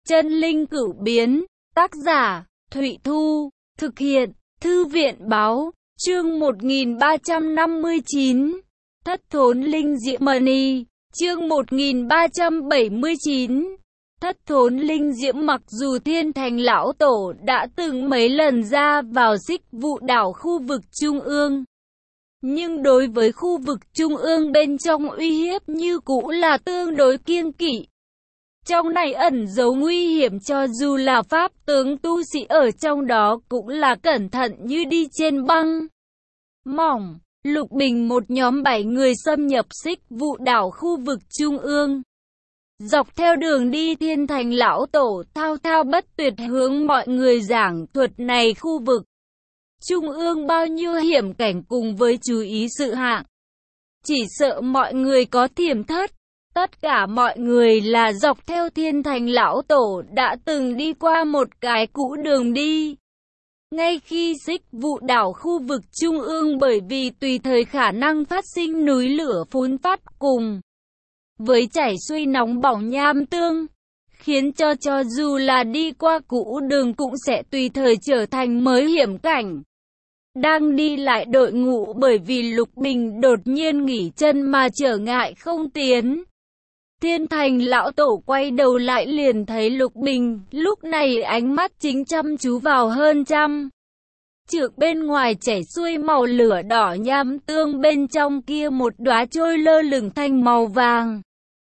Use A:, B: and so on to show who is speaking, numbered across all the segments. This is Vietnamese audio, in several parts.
A: Chân linh cửu biến, tác giả, Thụy Thu, thực hiện, Thư viện báo, chương 1359, Thất thốn linh diễm mani, chương 1379, Thất thốn linh diễm. Mặc dù Thiên Thành Lão Tổ đã từng mấy lần ra vào Xích Vụ Đảo khu vực Trung ương, nhưng đối với khu vực Trung ương bên trong uy hiếp như cũ là tương đối kiêng kỵ. Trong này ẩn giấu nguy hiểm, cho dù là pháp tướng tu sĩ ở trong đó cũng là cẩn thận như đi trên băng mỏng. Lục Bình một nhóm 7 người xâm nhập Xích Vụ Đảo khu vực Trung ương. Dọc theo đường đi, Thiên Thành Lão Tổ thao thao bất tuyệt hướng mọi người giảng thuật này khu vực Trung ương bao nhiêu hiểm cảnh cùng với chú ý sự hạng. Chỉ sợ mọi người có thiểm thất. Tất cả mọi người là dọc theo Thiên Thành Lão Tổ đã từng đi qua một cái cũ đường đi. Ngay khi Xích Vụ Đảo khu vực Trung ương bởi vì tùy thời khả năng phát sinh núi lửa phun phát cùng với chảy xuôi nóng bỏng nham tương, khiến cho dù là đi qua cũ đường cũng sẽ tùy thời trở thành mới hiểm cảnh. Đang đi lại đội ngũ bởi vì Lục Bình đột nhiên nghỉ chân mà trở ngại không tiến. Thiên Thành Lão Tổ quay đầu lại liền thấy Lục Bình, lúc này ánh mắt chính chăm chú vào hơn trăm trượng bên ngoài chảy xuôi màu lửa đỏ nham tương, bên trong kia một đóa trôi lơ lửng thành màu vàng.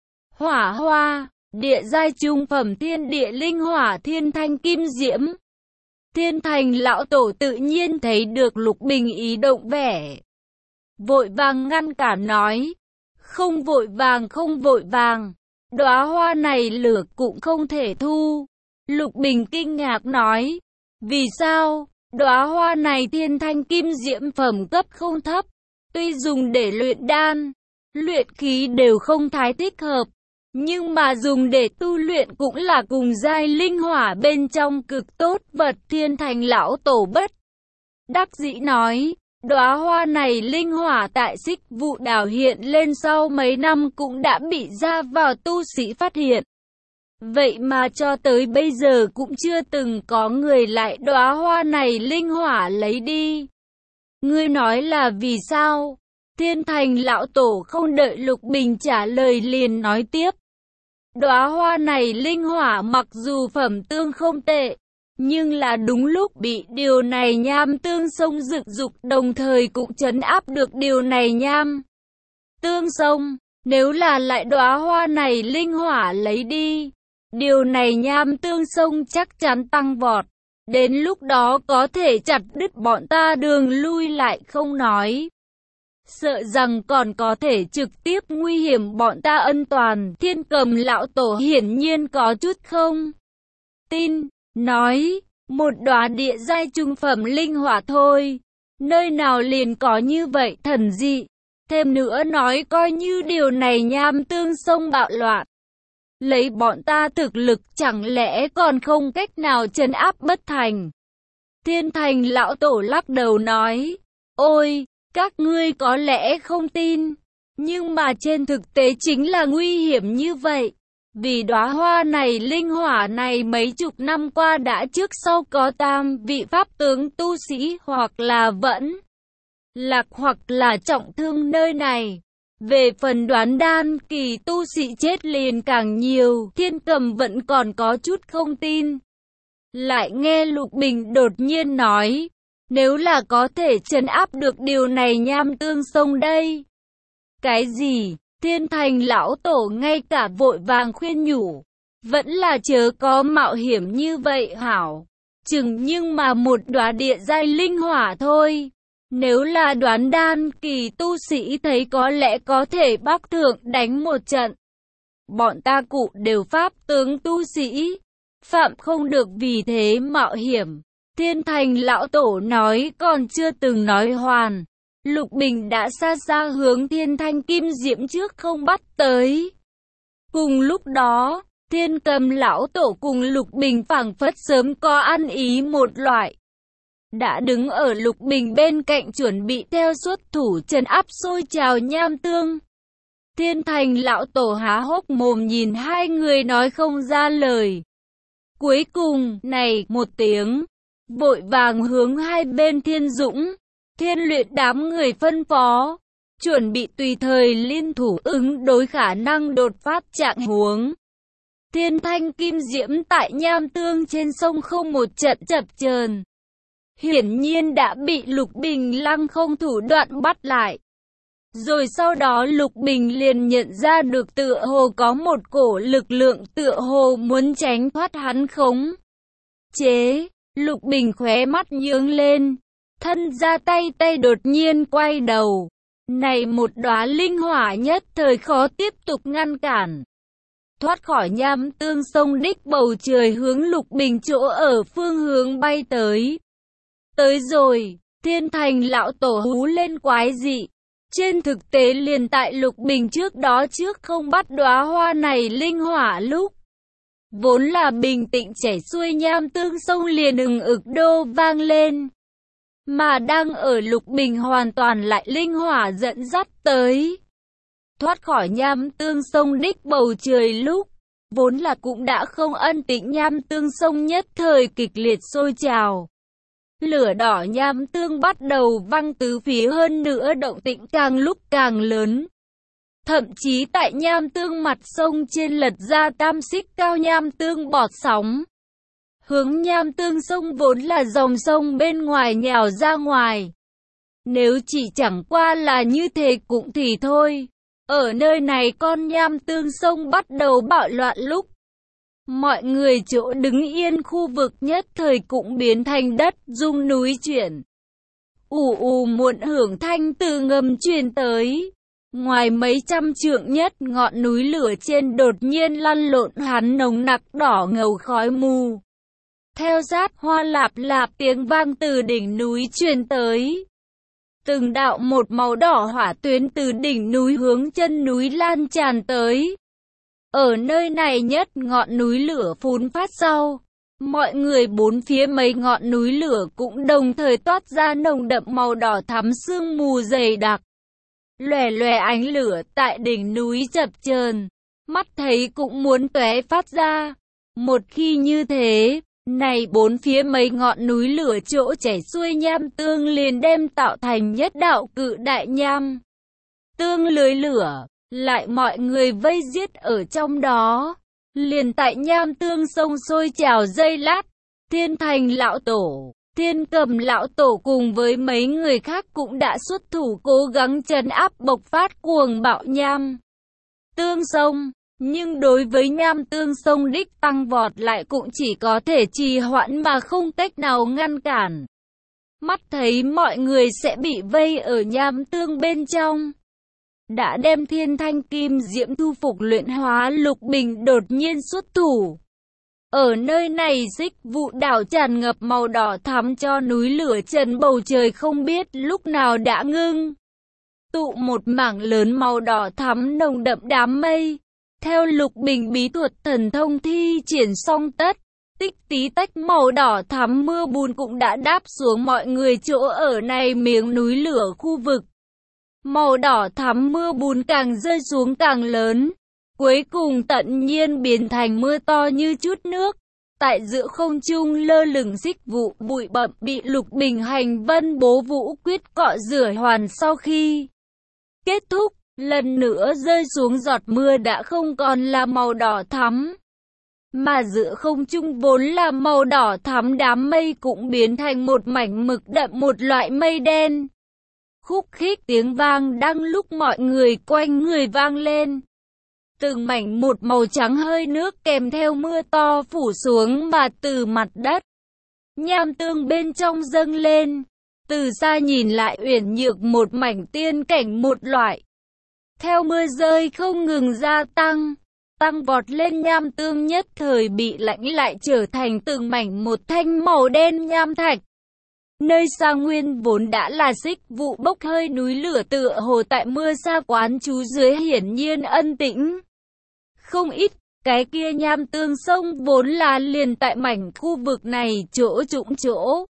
A: Hỏa hoa, địa giai trung phẩm thiên địa linh hỏa thiên thanh kim diễm. Thiên Thành Lão Tổ tự nhiên thấy được Lục Bình ý động vẻ, vội vàng ngăn cản nói. Không vội vàng, không vội vàng. Đóa hoa này lửa cũng không thể thu. Lục Bình kinh ngạc nói. Vì sao? Đóa hoa này thiên thanh kim diễm phẩm cấp không thấp. Tuy dùng để luyện đan, luyện khí đều không thái thích hợp. Nhưng mà dùng để tu luyện cũng là cùng giai linh hỏa bên trong cực tốt vật. Thiên Thành Lão Tổ bất đắc dĩ nói. Đóa hoa này linh hỏa tại Xích Vụ Đảo hiện lên sau mấy năm cũng đã bị ra vào tu sĩ phát hiện. Vậy mà cho tới bây giờ cũng chưa từng có người lại đóa hoa này linh hỏa lấy đi. Ngươi nói là vì sao? Thiên Thành Lão Tổ không đợi Lục Bình trả lời liền nói tiếp. Đóa hoa này linh hỏa mặc dù phẩm tương không tệ, nhưng là đúng lúc bị điều này nham tương sông rực dục, đồng thời cũng trấn áp được điều này nham tương sông. Nếu là lại đóa hoa này linh hỏa lấy đi, điều này nham tương sông chắc chắn tăng vọt. Đến lúc đó có thể chặt đứt bọn ta đường lui lại không nói, sợ rằng còn có thể trực tiếp nguy hiểm bọn ta ân toàn. Thiên Cầm Lão Tổ hiển nhiên có chút không tin, nói, một đóa địa giai trung phẩm linh hỏa thôi, nơi nào liền có như vậy thần dị. Thêm nữa nói coi như điều này nham tương sông bạo loạn, lấy bọn ta thực lực chẳng lẽ còn không cách nào trấn áp bất thành. Thiên Thành Lão Tổ lắc đầu nói, ôi, các ngươi có lẽ không tin, nhưng mà trên thực tế chính là nguy hiểm như vậy. Vì đóa hoa này linh hỏa này mấy chục năm qua đã trước sau có tam vị pháp tướng tu sĩ hoặc là vẫn lạc hoặc là trọng thương nơi này. Về phần đoán đan kỳ tu sĩ chết liền càng nhiều. Thiên Cầm vẫn còn có chút không tin. Lại nghe Lục Bình đột nhiên nói, nếu là có thể trấn áp được điều này nham tương sông đây. Cái gì? Thiên Thành Lão Tổ ngay cả vội vàng khuyên nhủ, vẫn là chớ có mạo hiểm như vậy hảo. Chừng nhưng mà một đóa địa giai linh hỏa thôi. Nếu là đoán đan kỳ tu sĩ thấy có lẽ có thể bắc thượng đánh một trận. Bọn ta cụ đều pháp tướng tu sĩ, phạm không được vì thế mạo hiểm. Thiên Thành Lão Tổ nói còn chưa từng nói hoàn. Lục Bình đã xa xa hướng thiên thanh kim diễm trước không bắt tới. Cùng lúc đó, Thiên Cầm Lão Tổ cùng Lục Bình phảng phất sớm có ăn ý một loại. Đã đứng ở Lục Bình bên cạnh chuẩn bị theo xuất thủ trấn áp sôi trào nham tương. Thiên Thành Lão Tổ há hốc mồm nhìn hai người nói không ra lời. Cuối cùng, này, một tiếng, vội vàng hướng hai bên Thiên Dũng, Thiên Luyện đám người phân phó, chuẩn bị tùy thời liên thủ ứng đối khả năng đột phát trạng huống. Thiên Thanh Kim Diễm tại Nham Tương trên sông không một trận chập chờn, hiển nhiên đã bị Lục Bình Lăng không thủ đoạn bắt lại. Rồi sau đó Lục Bình liền nhận ra được tựa hồ có một cổ lực lượng tựa hồ muốn tránh thoát hắn khống chế. Lục Bình khóe mắt nhướng lên, thân ra tay đột nhiên quay đầu. Này một đóa linh hỏa nhất thời khó tiếp tục ngăn cản. Thoát khỏi Nham Tương sông đích bầu trời hướng Lục Bình chỗ ở phương hướng bay tới. Tới rồi, Thiên Thành lão tổ hú lên quái dị. Trên thực tế liền tại Lục Bình trước đó trước không bắt đóa hoa này linh hỏa lúc, vốn là bình tĩnh chảy xuôi Nham Tương sông liền ừng ực đô vang lên. Mà đang ở Lục Bình hoàn toàn lại linh hỏa dẫn dắt tới. Thoát khỏi Nham Tương sông đích bầu trời lúc, vốn là cũng đã không ân tĩnh Nham Tương sông nhất thời kịch liệt sôi trào. Lửa đỏ Nham Tương bắt đầu văng tứ phía, hơn nữa động tĩnh càng lúc càng lớn. Thậm chí tại Nham Tương mặt sông trên lật ra tam xích cao Nham Tương bọt sóng. Hướng Nham Tương sông vốn là dòng sông bên ngoài nhào ra ngoài. Nếu chỉ chẳng qua là như thế cũng thì thôi. Ở nơi này con Nham Tương sông bắt đầu bạo loạn lúc, mọi người chỗ đứng yên khu vực nhất thời cũng biến thành đất rung núi chuyển. Ù ù muộn hưởng thanh từ ngầm truyền tới. Ngoài mấy trăm trượng nhất ngọn núi lửa trên đột nhiên lăn lộn hắn nồng nặc đỏ ngầu khói mù. Theo sát hoa lạp lạp tiếng vang từ đỉnh núi truyền tới. Từng đạo một màu đỏ hỏa tuyến từ đỉnh núi hướng chân núi lan tràn tới. Ở nơi này nhất ngọn núi lửa phun phát sau, mọi người bốn phía mấy ngọn núi lửa cũng đồng thời toát ra nồng đậm màu đỏ thắm sương mù dày đặc. Lòe lòe ánh lửa tại đỉnh núi chập chờn, mắt thấy cũng muốn tóe phát ra. Một khi như thế, này bốn phía mấy ngọn núi lửa chỗ chảy xuôi Nham Tương liền đem tạo thành nhất đạo cự đại Nham Tương lưới lửa. Lại mọi người vây giết ở trong đó. Liền tại Nham Tương sông sôi trào giây lát, Thiên Thành lão tổ, Thiên Cầm lão tổ cùng với mấy người khác cũng đã xuất thủ cố gắng trấn áp bộc phát cuồng bạo Nham Tương sông. Nhưng đối với Nham Tương sông đích tăng vọt lại cũng chỉ có thể trì hoãn mà không cách nào ngăn cản. Mắt thấy mọi người sẽ bị vây ở Nham Tương bên trong, đã đem Thiên Thanh Kim Diễm thu phục luyện hóa, Lục Bình đột nhiên xuất thủ. Ở nơi này xích vụ đảo tràn ngập màu đỏ thắm cho núi lửa trần bầu trời không biết lúc nào đã ngưng tụ một mảng lớn màu đỏ thắm nồng đậm đám mây. Theo Lục Bình bí thuật thần thông thi triển xong tất, tích tí tách màu đỏ thắm mưa bùn cũng đã đáp xuống mọi người chỗ ở này miếng núi lửa khu vực. Màu đỏ thắm mưa bùn càng rơi xuống càng lớn, cuối cùng tận nhiên biến thành mưa to như chút nước. Tại giữa không trung lơ lửng xích vụ bụi bặm bị Lục Bình hành vân bố vũ quyết cọ rửa hoàn sau khi kết thúc, lần nữa rơi xuống giọt mưa đã không còn là màu đỏ thắm, mà giữa không trung vốn là màu đỏ thắm đám mây cũng biến thành một mảnh mực đậm, một loại mây đen. Khúc khích tiếng vang đang lúc mọi người quanh người vang lên. Từng mảnh một màu trắng hơi nước kèm theo mưa to phủ xuống mà từ mặt đất Nham Tương bên trong dâng lên. Từ xa nhìn lại uyển nhược một mảnh tiên cảnh một loại. Theo mưa rơi không ngừng gia tăng vọt lên Nham Tương nhất thời bị lãnh lại trở thành từng mảnh một thanh màu đen nham thạch. Nơi xa nguyên vốn đã là xích vụ bốc hơi núi lửa tựa hồ tại mưa sa quán trú dưới hiển nhiên ân tĩnh không ít. Cái kia Nham Tương sông vốn là liền tại mảnh khu vực này chỗ trũng chỗ.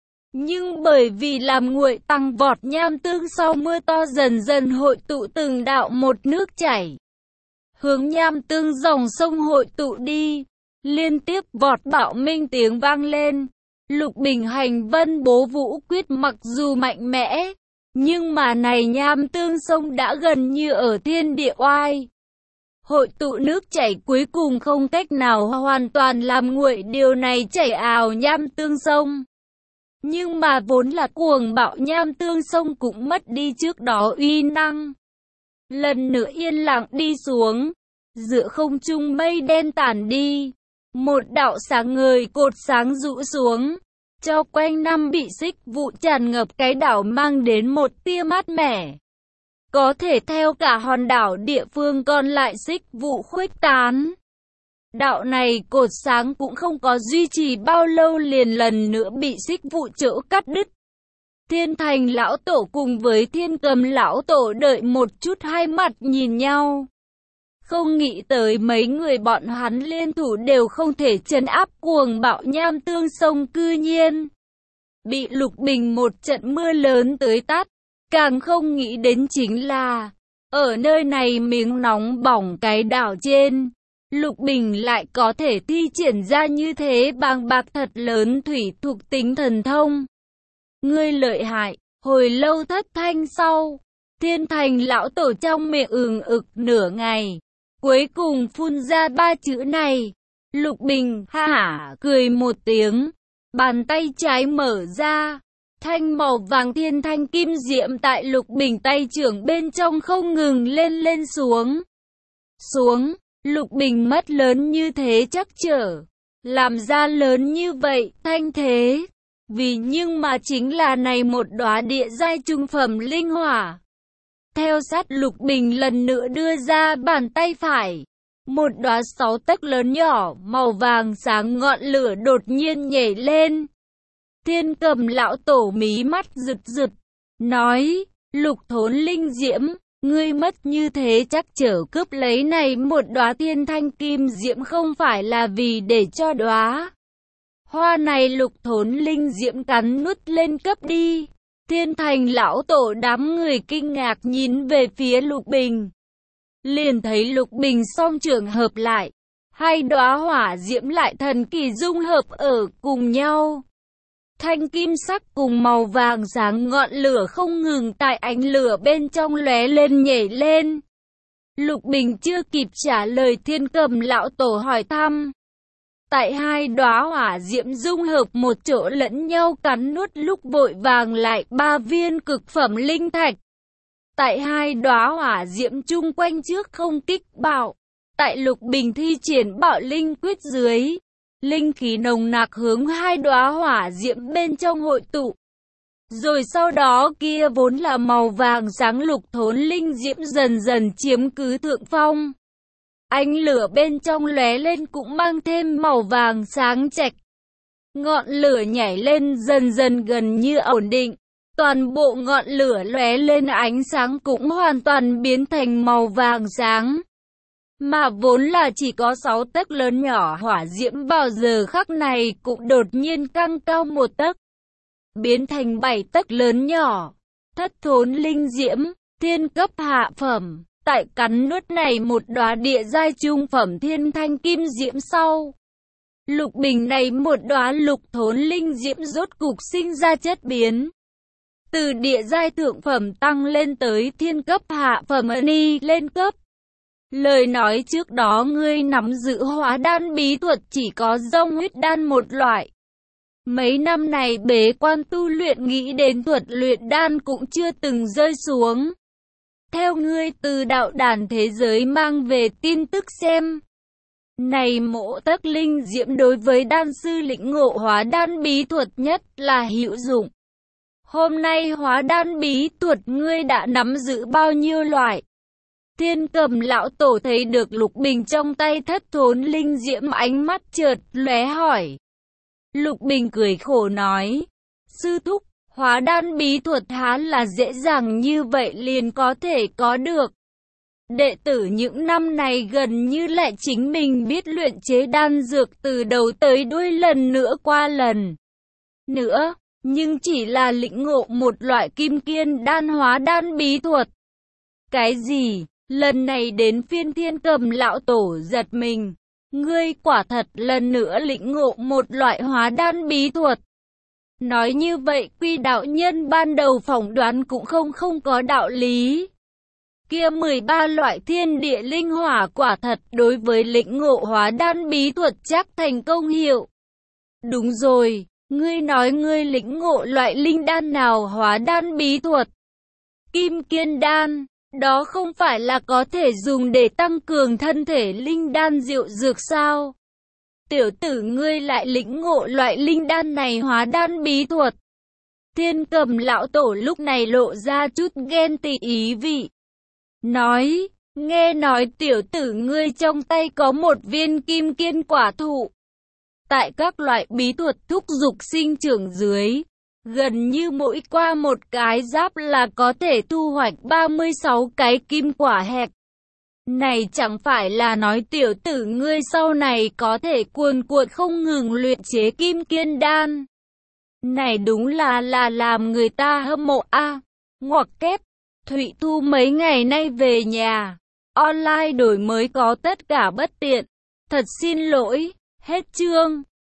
A: Nhưng bởi vì làm nguội tăng vọt Nham Tương sau mưa to dần dần hội tụ từng đạo một nước chảy hướng Nham Tương dòng sông hội tụ đi. Liên tiếp vọt bạo minh tiếng vang lên. Lục Bình hành vân bố vũ quyết mặc dù mạnh mẽ, nhưng mà này nham tương sông đã gần như ở thiên địa oai. Hội tụ nước chảy cuối cùng không cách nào hoàn toàn làm nguội điều này chảy ào nham tương sông. Nhưng mà vốn là cuồng bạo nham tương sông cũng mất đi trước đó uy năng. Lần nữa yên lặng đi xuống, giữa không trung mây đen tản đi. Một đạo sáng ngời cột sáng rũ xuống, cho quanh năm bị xích vụ tràn ngập cái đảo mang đến một tia mát mẻ. Có thể theo cả hòn đảo địa phương còn lại xích vụ khuếch tán. Đạo này cột sáng cũng không có duy trì bao lâu liền lần nữa bị xích vụ chỗ cắt đứt. Thiên Thành lão tổ cùng với Thiên Cầm lão tổ đợi một chút hai mặt nhìn nhau. Không nghĩ tới mấy người bọn hắn liên thủ đều không thể trấn áp cuồng bạo nham tương sông cư nhiên. Bị Lục Bình một trận mưa lớn tới tát. Càng không nghĩ đến chính là, ở nơi này miếng nóng bỏng cái đảo trên, Lục Bình lại có thể thi triển ra như thế bàng bạc thật lớn thủy thuộc tính thần thông. Ngươi lợi hại, hồi lâu thất thanh sau, Thiên Thành lão tổ trong miệng ực nửa ngày, cuối cùng phun ra ba chữ này. Lục Bình ha hả cười một tiếng, bàn tay trái mở ra. Thanh màu vàng thiên thanh kim diệm tại Lục Bình tay trưởng bên trong không ngừng lên xuống. Lục Bình mắt lớn như thế chắc trở. Làm ra lớn như vậy, thanh thế. Vì nhưng mà chính là này một đóa địa giai trung phẩm linh hỏa. Theo sát Lục Bình lần nữa đưa ra bàn tay phải. Một đóa 6 tấc lớn nhỏ, màu vàng sáng ngọn lửa đột nhiên nhảy lên. Thiên Cầm lão tổ mí mắt rực, nói, Lục Thốn Linh Diễm, ngươi mất như thế chắc trở cướp lấy này một đóa thiên thanh kim diễm không phải là vì để cho đóa hoa này Lục Thốn Linh Diễm cắn nuốt lên cấp đi. Thiên Thành lão tổ đám người kinh ngạc nhìn về phía Lục Bình. Liền thấy Lục Bình song trưởng hợp lại, hai đóa hỏa diễm lại thần kỳ dung hợp ở cùng nhau. Thanh kim sắc cùng màu vàng sáng ngọn lửa không ngừng tại ánh lửa bên trong lóe lên nhảy lên. Lục Bình chưa kịp trả lời Thiên Cầm lão tổ hỏi thăm. Tại hai đóa hỏa diễm dung hợp một chỗ lẫn nhau cắn nuốt lúc vội vàng lại 3 viên cực phẩm linh thạch. Tại hai đóa hỏa diễm chung quanh trước không kích bạo. Tại Lục Bình thi triển bạo linh quyết dưới. Linh khí nồng nặc hướng hai đóa hỏa diễm bên trong hội tụ. Rồi sau đó kia vốn là màu vàng sáng Lục Thốn Linh Diễm dần dần chiếm cứ thượng phong. Ánh lửa bên trong lóe lên cũng mang thêm màu vàng sáng chạch. Ngọn lửa nhảy lên dần dần gần như ổn định. Toàn bộ ngọn lửa lóe lên ánh sáng cũng hoàn toàn biến thành màu vàng sáng. Mà vốn là chỉ có 6 tấc lớn nhỏ hỏa diễm vào giờ khắc này cũng đột nhiên căng cao 1 tấc. Biến thành 7 tấc lớn nhỏ. Thất Thốn Linh Diễm, thiên cấp hạ phẩm. Tại cắn nuốt này một đóa địa giai trung phẩm thiên thanh kim diễm sau. Lục Bình này một đóa Lục Thốn Linh Diễm rốt cục sinh ra chất biến. Từ địa giai thượng phẩm tăng lên tới thiên cấp hạ phẩm ni lên cấp. Lời nói trước đó ngươi nắm giữ hóa đan bí thuật chỉ có dông huyết đan một loại. Mấy năm này bế quan tu luyện nghĩ đến thuật luyện đan cũng chưa từng rơi xuống. Theo ngươi từ đạo đàn thế giới mang về tin tức xem. Này mộ tấc linh diễm đối với đan sư lĩnh ngộ hóa đan bí thuật nhất là hữu dụng. Hôm nay hóa đan bí thuật ngươi đã nắm giữ bao nhiêu loại? Thiên Cầm lão tổ thấy được Lục Bình trong tay Thất Thốn Linh Diễm ánh mắt chợt lóe hỏi. Lục Bình cười khổ nói, sư thúc, hóa đan bí thuật há là dễ dàng như vậy liền có thể có được. Đệ tử những năm này gần như lại chính mình biết luyện chế đan dược từ đầu tới đuôi lần nữa qua lần nữa, nhưng chỉ là lĩnh ngộ một loại kim kiên đan hóa đan bí thuật. Cái gì? Lần này đến phiên Thiên Cầm lão tổ giật mình. ngươi quả thật lần nữa lĩnh ngộ một loại hóa đan bí thuật. Nói như vậy Quy đạo nhân ban đầu phỏng đoán cũng không có đạo lý. Kia 13 loại thiên địa linh hỏa quả thật đối với lĩnh ngộ hóa đan bí thuật chắc thành công hiệu. Đúng rồi, ngươi nói ngươi lĩnh ngộ loại linh đan nào hóa đan bí thuật? Kim kiên đan, đó không phải là có thể dùng để tăng cường thân thể linh đan diệu dược sao? Tiểu tử ngươi lại lĩnh ngộ loại linh đan này hóa đan bí thuật. Thiên Cầm lão tổ lúc này lộ ra chút ghen tị ý vị. Nói, nghe nói tiểu tử ngươi trong tay có một viên kim kiên quả thụ. Tại các loại bí thuật thúc dục sinh trưởng dưới, gần như mỗi qua một cái giáp là có thể thu hoạch 36 cái kim quả hẹp. Này chẳng phải là nói tiểu tử ngươi sau này có thể cuồn cuộn không ngừng luyện chế kim kiên đan. Này đúng là làm người ta hâm mộ a. Ngoặc kép, Thụy Thu mấy ngày nay về nhà, online đổi mới có tất cả bất tiện. Thật xin lỗi, hết chương.